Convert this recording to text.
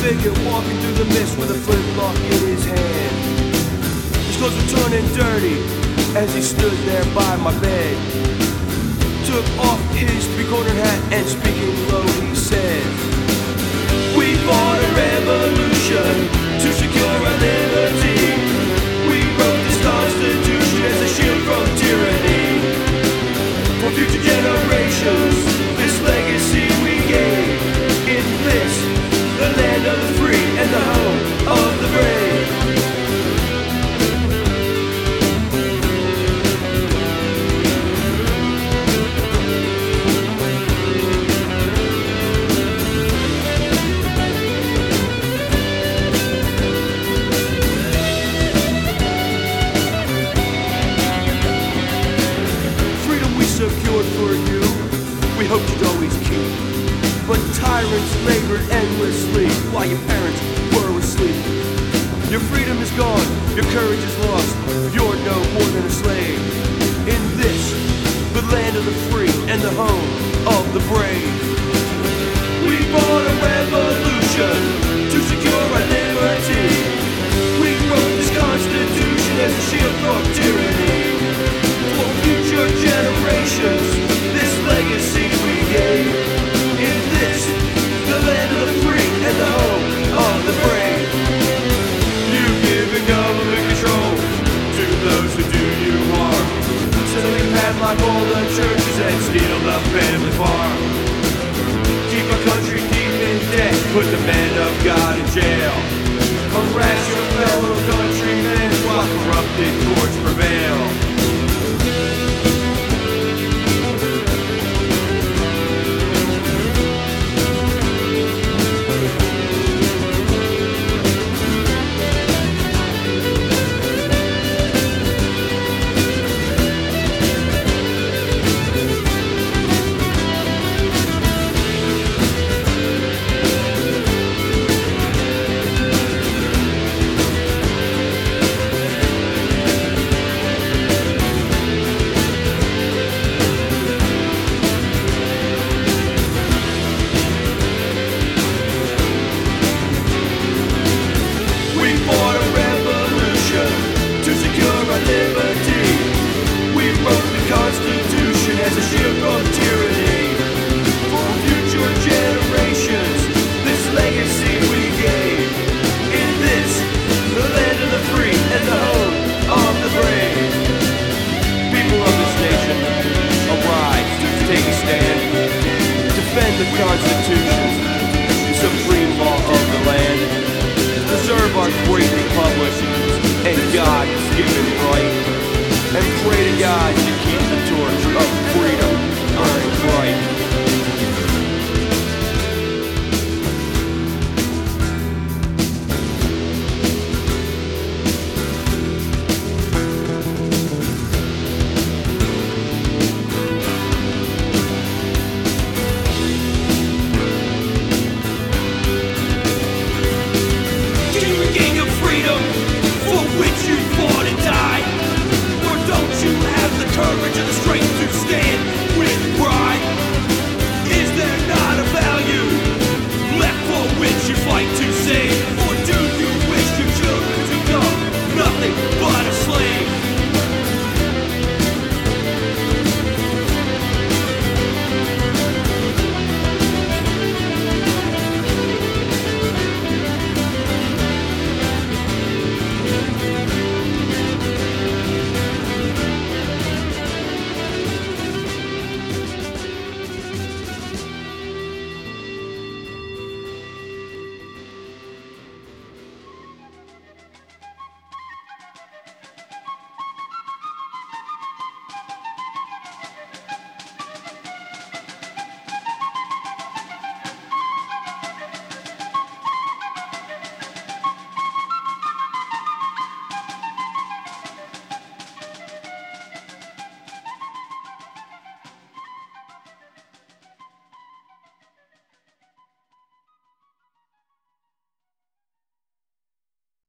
figure walking through the mist with a flintlock in his hand. His clothes were torn and dirty as he stood there by my bed. Took off his three-cornered hat and speaking low he said, "We fought a revolution to secure our liberty. We wrote this Constitution as a shield from tyranny. For future generations, this legacy we gave. In this, the land of the free and the home of the brave." Secured for you, we hoped you'd always keep. But tyrants labored endlessly while your parents were asleep. Your freedom is gone, your courage is lost, you're no more than a slave. In this, the land of the free and the home of the brave. We fought a revolution to secure our liberty. We wrote this Constitution as a shield from tyranny. For future generations, this legacy we gave. In this, the land of the free and the home of the brave. You've given government control to those who do you harm. So we padlock all the churches and steal the family farm. Keep our country deep in debt, put the men of God in jail.